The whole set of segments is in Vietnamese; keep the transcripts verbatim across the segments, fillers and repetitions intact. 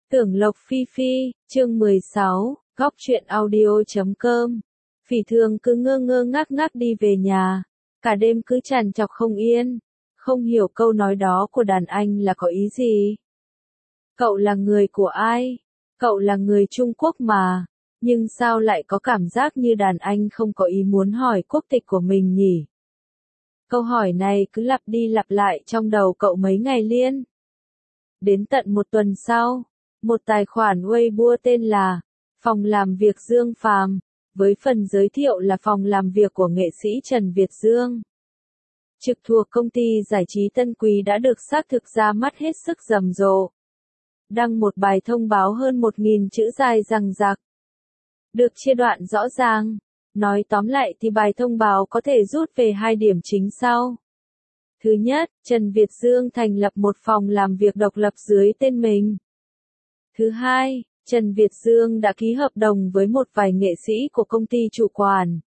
Tưởng Lộc Phi Phi, chương mười sáu, góc truyện audio chấm com. Phỉ Thường cứ ngơ ngơ ngác ngác đi về nhà, cả đêm cứ trằn trọc không yên, không hiểu câu nói đó của đàn anh là có ý gì. Cậu là người của ai? Cậu là người Trung Quốc mà, nhưng sao lại có cảm giác như đàn anh không có ý muốn hỏi quốc tịch của mình nhỉ? Câu hỏi này cứ lặp đi lặp lại trong đầu cậu mấy ngày liên. Đến tận một tuần sau, một tài khoản Weibo tên là Phòng làm việc Dương Phàm, với phần giới thiệu là phòng làm việc của nghệ sĩ Trần Việt Dương, trực thuộc công ty giải trí Tân Quý đã được xác thực ra mắt hết sức rầm rộ. Đăng một bài thông báo hơn một nghìn chữ dài dằng dặc, được chia đoạn rõ ràng. Nói tóm lại thì bài thông báo có thể rút về hai điểm chính sau. Thứ nhất, Trần Việt Dương thành lập một phòng làm việc độc lập dưới tên mình. Thứ hai, Trần Việt Dương đã ký hợp đồng với một vài nghệ sĩ của công ty chủ quản.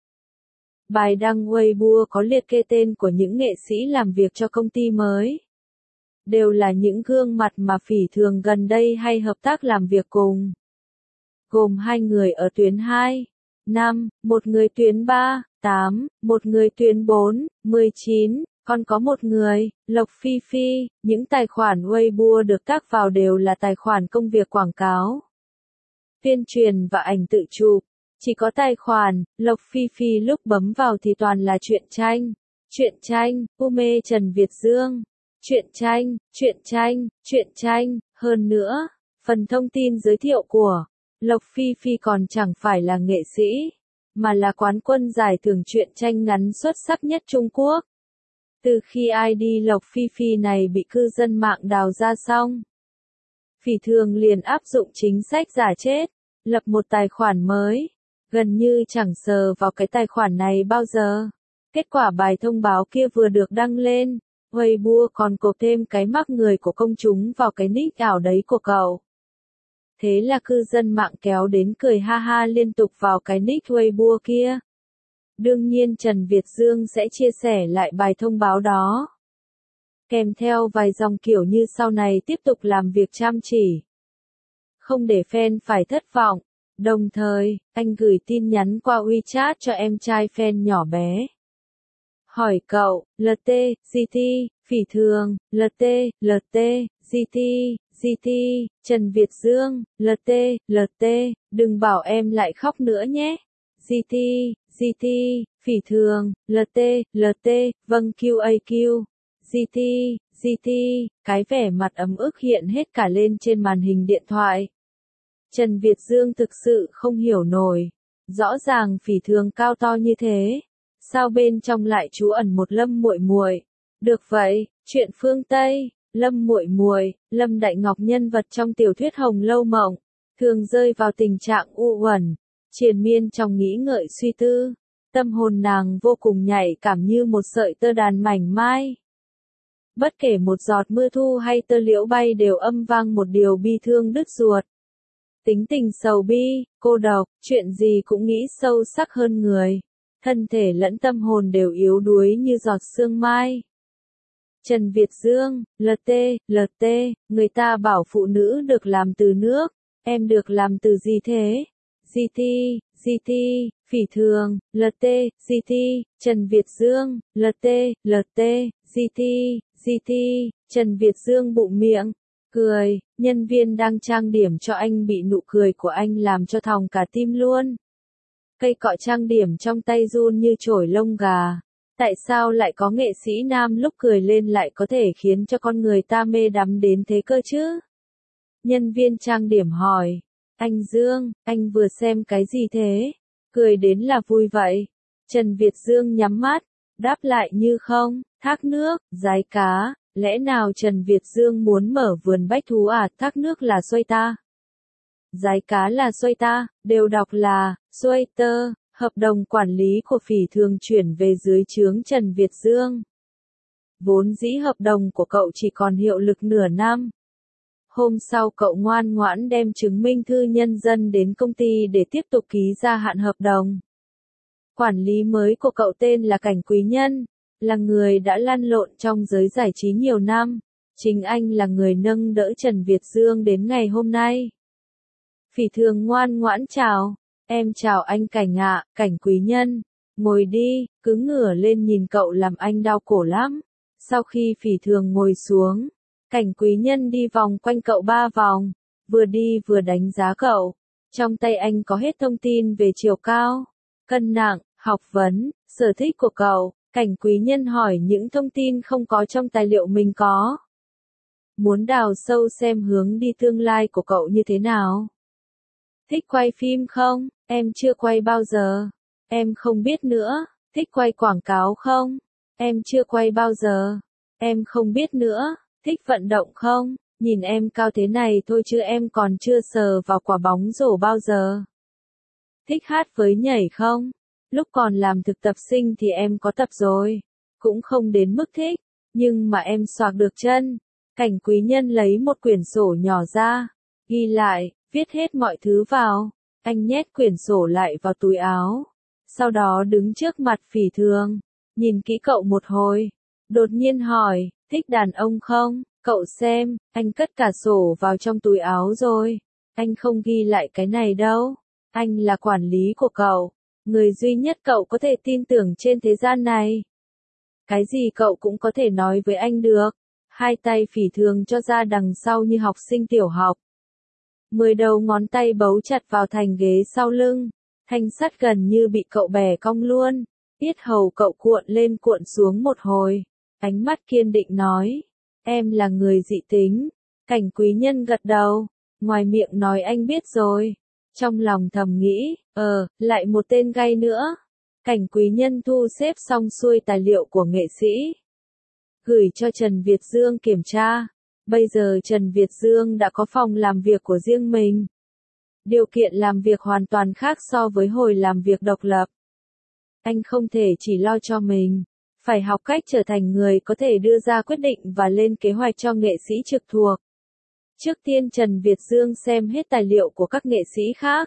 Bài đăng Weibo có liệt kê tên của những nghệ sĩ làm việc cho công ty mới. Đều là những gương mặt mà Phỉ Thường gần đây hay hợp tác làm việc cùng. Gồm hai người ở tuyến hai, năm, một người tuyến ba, tám, một người tuyến bốn, mười chín, còn có một người, Lộc Phi Phi. Những tài khoản Weibo được tác vào đều là tài khoản công việc quảng cáo, tuyên truyền và ảnh tự chụp. Chỉ có tài khoản Lộc Phi Phi lúc bấm vào thì toàn là truyện tranh, truyện tranh, Ume Trần Việt Dương, truyện tranh, truyện tranh, truyện tranh. Hơn nữa, phần thông tin giới thiệu của Lộc Phi Phi còn chẳng phải là nghệ sĩ, mà là quán quân giải thưởng truyện tranh ngắn xuất sắc nhất Trung Quốc. Từ khi i đê Lộc Phi Phi này bị cư dân mạng đào ra xong, Phỉ Thường liền áp dụng chính sách giả chết, lập một tài khoản mới, gần như chẳng sờ vào cái tài khoản này bao giờ. Kết quả bài thông báo kia vừa được đăng lên, Weibo còn cộp thêm cái mác người của công chúng vào cái nick ảo đấy của cậu. Thế là cư dân mạng kéo đến cười ha ha liên tục vào cái nick Weibo kia. Đương nhiên Trần Việt Dương sẽ chia sẻ lại bài thông báo đó, kèm theo vài dòng kiểu như sau này tiếp tục làm việc chăm chỉ, không để fan phải thất vọng. Đồng thời, anh gửi tin nhắn qua WeChat cho em trai fan nhỏ bé. Hỏi cậu, lờ tê, giê tê, Phỉ Thường, lờ tê, lờ tê, giê tê, giê tê, Trần Việt Dương, lờ tê, lờ tê, đừng bảo em lại khóc nữa nhé. giê tê, giê tê, Phỉ Thường, lờ tê, lờ tê, vâng quy a quy. giê tê, giê tê, cái vẻ mặt ấm ức hiện hết cả lên trên màn hình điện thoại. Trần Việt Dương thực sự không hiểu nổi. Rõ ràng Phỉ Thường cao to như thế, sao bên trong lại trú ẩn một Lâm Muội Muội? Được vậy, chuyện phương Tây, Lâm Muội Muội, Lâm Đại Ngọc nhân vật trong tiểu thuyết Hồng Lâu Mộng, thường rơi vào tình trạng u uẩn, triền miên trong nghĩ ngợi suy tư. Tâm hồn nàng vô cùng nhạy cảm như một sợi tơ đàn mảnh mai. Bất kể một giọt mưa thu hay tơ liễu bay đều âm vang một điều bi thương đứt ruột. Tính tình sầu bi, cô độc, chuyện gì cũng nghĩ sâu sắc hơn người. Thân thể lẫn tâm hồn đều yếu đuối như giọt sương mai. Trần Việt Dương, lờ tê, lờ tê, người ta bảo phụ nữ được làm từ nước, em được làm từ gì thế? giê tê, giê tê, Phỉ Thường, lờ tê, giê tê, Trần Việt Dương, lờ tê, lờ tê, giê tê, giê tê, Trần Việt Dương bụng miệng, cười, nhân viên đang trang điểm cho anh bị nụ cười của anh làm cho thòng cả tim luôn. Cây cọ trang điểm trong tay run như chổi lông gà. Tại sao lại có nghệ sĩ nam lúc cười lên lại có thể khiến cho con người ta mê đắm đến thế cơ chứ? Nhân viên trang điểm hỏi, anh Dương, anh vừa xem cái gì thế? Cười đến là vui vậy. Trần Việt Dương nhắm mắt, đáp lại như không, thác nước, rái cá, lẽ nào Trần Việt Dương muốn mở vườn bách thú à? Thác nước là xuôi ta, rái cá là xuôi ta, đều đọc là xuôi tơ. Hợp đồng quản lý của Phỉ Thường chuyển về dưới trướng Trần Việt Dương. Vốn dĩ hợp đồng của cậu chỉ còn hiệu lực nửa năm. Hôm sau cậu ngoan ngoãn đem chứng minh thư nhân dân đến công ty để tiếp tục ký gia hạn hợp đồng. Quản lý mới của cậu tên là Cảnh Quý Nhân, là người đã lăn lộn trong giới giải trí nhiều năm, Chính anh là người nâng đỡ Trần Việt Dương đến ngày hôm nay. Phỉ Thường ngoan ngoãn chào, em chào anh Cảnh ạ, Cảnh quý nhân, ngồi đi, cứ ngửa lên nhìn cậu làm anh đau cổ lắm. Sau khi Phỉ Thường ngồi xuống, Cảnh quý nhân đi vòng quanh cậu ba vòng, vừa đi vừa đánh giá cậu. Trong tay anh có hết thông tin về chiều cao, cân nặng, học vấn, sở thích của cậu. Cảnh quý nhân hỏi những thông tin không có trong tài liệu mình có. Muốn đào sâu xem hướng đi tương lai của cậu như thế nào. Thích quay phim không? Em chưa quay bao giờ. Em không biết nữa. Thích quay quảng cáo không? Em chưa quay bao giờ. Em không biết nữa. Thích vận động không? Nhìn em cao thế này thôi chứ em còn chưa sờ vào quả bóng rổ bao giờ. Thích hát với nhảy không? Lúc còn làm thực tập sinh thì em có tập rồi. Cũng không đến mức thích. Nhưng mà em xoạc được chân. Cảnh quý nhân lấy một quyển sổ nhỏ ra. Ghi lại, viết hết mọi thứ vào. Anh nhét quyển sổ lại vào túi áo. Sau đó đứng trước mặt Phỉ Thường. Nhìn kỹ cậu một hồi. Đột nhiên hỏi, thích đàn ông không? Cậu xem, anh cất cả sổ vào trong túi áo rồi. Anh không ghi lại cái này đâu. Anh là quản lý của cậu. Người duy nhất cậu có thể tin tưởng trên thế gian này. Cái gì cậu cũng có thể nói với anh được. Hai tay Phỉ Thường cho ra đằng sau như học sinh tiểu học. Mười đầu ngón tay bấu chặt vào thành ghế sau lưng. Thanh sắt gần như bị cậu bẻ cong luôn. Yết hầu cậu cuộn lên cuộn xuống một hồi. Ánh mắt kiên định nói. Em là người dị tính. Cảnh quý nhân gật đầu. Ngoài miệng nói anh biết rồi. Trong lòng thầm nghĩ, ờ, lại một tên gay nữa. Cảnh quý nhân thu xếp xong xuôi tài liệu của nghệ sĩ. Gửi cho Trần Việt Dương kiểm tra. Bây giờ Trần Việt Dương đã có phòng làm việc của riêng mình. Điều kiện làm việc hoàn toàn khác so với hồi làm việc độc lập. Anh không thể chỉ lo cho mình. Phải học cách trở thành người có thể đưa ra quyết định và lên kế hoạch cho nghệ sĩ trực thuộc. Trước tiên Trần Việt Dương xem hết tài liệu của các nghệ sĩ khác.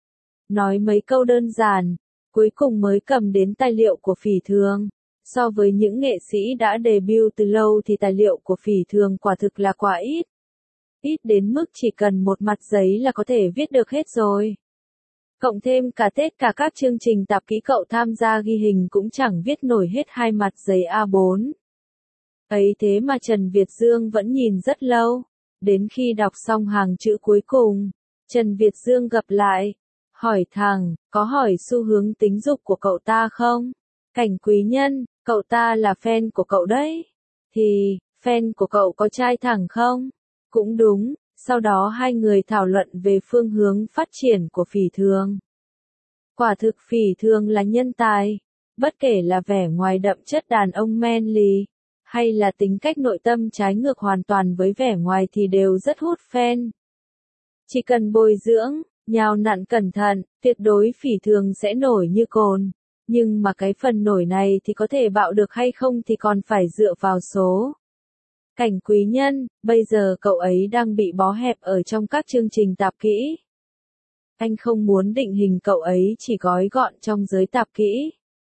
Nói mấy câu đơn giản, cuối cùng mới cầm đến tài liệu của Phỉ Thường. So với những nghệ sĩ đã debut từ lâu thì tài liệu của Phỉ Thường quả thực là quá ít. Ít đến mức chỉ cần một mặt giấy là có thể viết được hết rồi. Cộng thêm cả Tết cả các chương trình tạp kỹ cậu tham gia ghi hình cũng chẳng viết nổi hết hai mặt giấy A bốn. Ấy thế mà Trần Việt Dương vẫn nhìn rất lâu. Đến khi đọc xong hàng chữ cuối cùng, Trần Việt Dương gập lại, hỏi thẳng, có hỏi xu hướng tính dục của cậu ta không? Cảnh quý nhân, cậu ta là fan của cậu đấy. Thì, fan của cậu có trai thẳng không? Cũng đúng, sau đó hai người thảo luận về phương hướng phát triển của Phỉ Thường. Quả thực Phỉ Thường là nhân tài, bất kể là vẻ ngoài đậm chất đàn ông manly, hay là tính cách nội tâm trái ngược hoàn toàn với vẻ ngoài thì đều rất hút fan. Chỉ cần bồi dưỡng, nhào nặn cẩn thận, tuyệt đối Phỉ Thường sẽ nổi như cồn. Nhưng mà cái phần nổi này thì có thể bạo được hay không thì còn phải dựa vào số. Cảnh quý nhân, bây giờ cậu ấy đang bị bó hẹp ở trong các chương trình tạp kỹ. Anh không muốn định hình cậu ấy chỉ gói gọn trong giới tạp kỹ.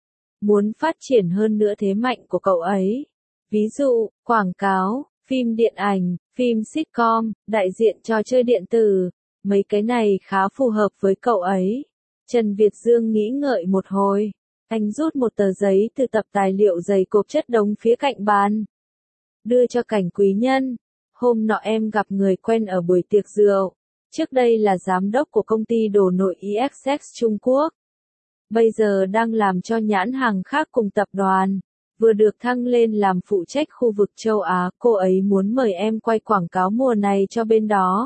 Muốn phát triển hơn nữa thế mạnh của cậu ấy. Ví dụ, quảng cáo, phim điện ảnh, phim sitcom, đại diện trò chơi điện tử, mấy cái này khá phù hợp với cậu ấy. Trần Việt Dương nghĩ ngợi một hồi, anh rút một tờ giấy từ tập tài liệu dày cộp chất đống phía cạnh bàn. Đưa cho cảnh quý nhân, hôm nọ em gặp người quen ở buổi tiệc rượu, trước đây là giám đốc của công ty đồ nội i ích ét Trung Quốc. Bây giờ đang làm cho nhãn hàng khác cùng tập đoàn. Vừa được thăng lên làm phụ trách khu vực châu Á, cô ấy muốn mời em quay quảng cáo mùa này cho bên đó.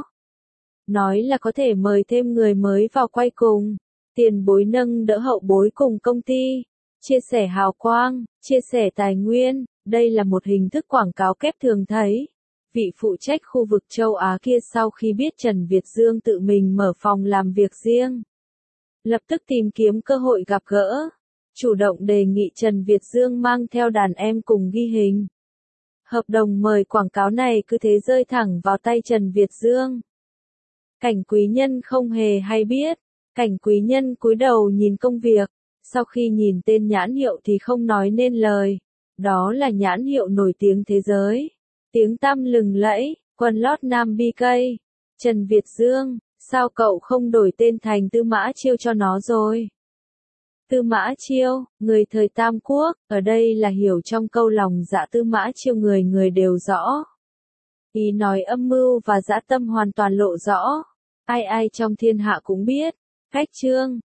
Nói là có thể mời thêm người mới vào quay cùng, tiền bối nâng đỡ hậu bối cùng công ty, chia sẻ hào quang, chia sẻ tài nguyên, đây là một hình thức quảng cáo kép thường thấy. Vị phụ trách khu vực châu Á kia sau khi biết Trần Việt Dương tự mình mở phòng làm việc riêng, lập tức tìm kiếm cơ hội gặp gỡ. Chủ động đề nghị Trần Việt Dương mang theo đàn em cùng ghi hình. Hợp đồng mời quảng cáo này cứ thế rơi thẳng vào tay Trần Việt Dương. Cảnh quý nhân không hề hay biết. Cảnh quý nhân cúi đầu nhìn công việc. Sau khi nhìn tên nhãn hiệu thì không nói nên lời. Đó là nhãn hiệu nổi tiếng thế giới. tiếng tăm lừng lẫy, quần lót nam bi cây. Trần Việt Dương, sao cậu không đổi tên thành Tư Mã Chiêu cho nó rồi? Tư Mã Chiêu, người thời Tam Quốc, ở đây là hiểu trong câu lòng dạ Tư Mã Chiêu người người đều rõ. Ý nói âm mưu và dã tâm hoàn toàn lộ rõ. Ai ai trong thiên hạ cũng biết. Cách chương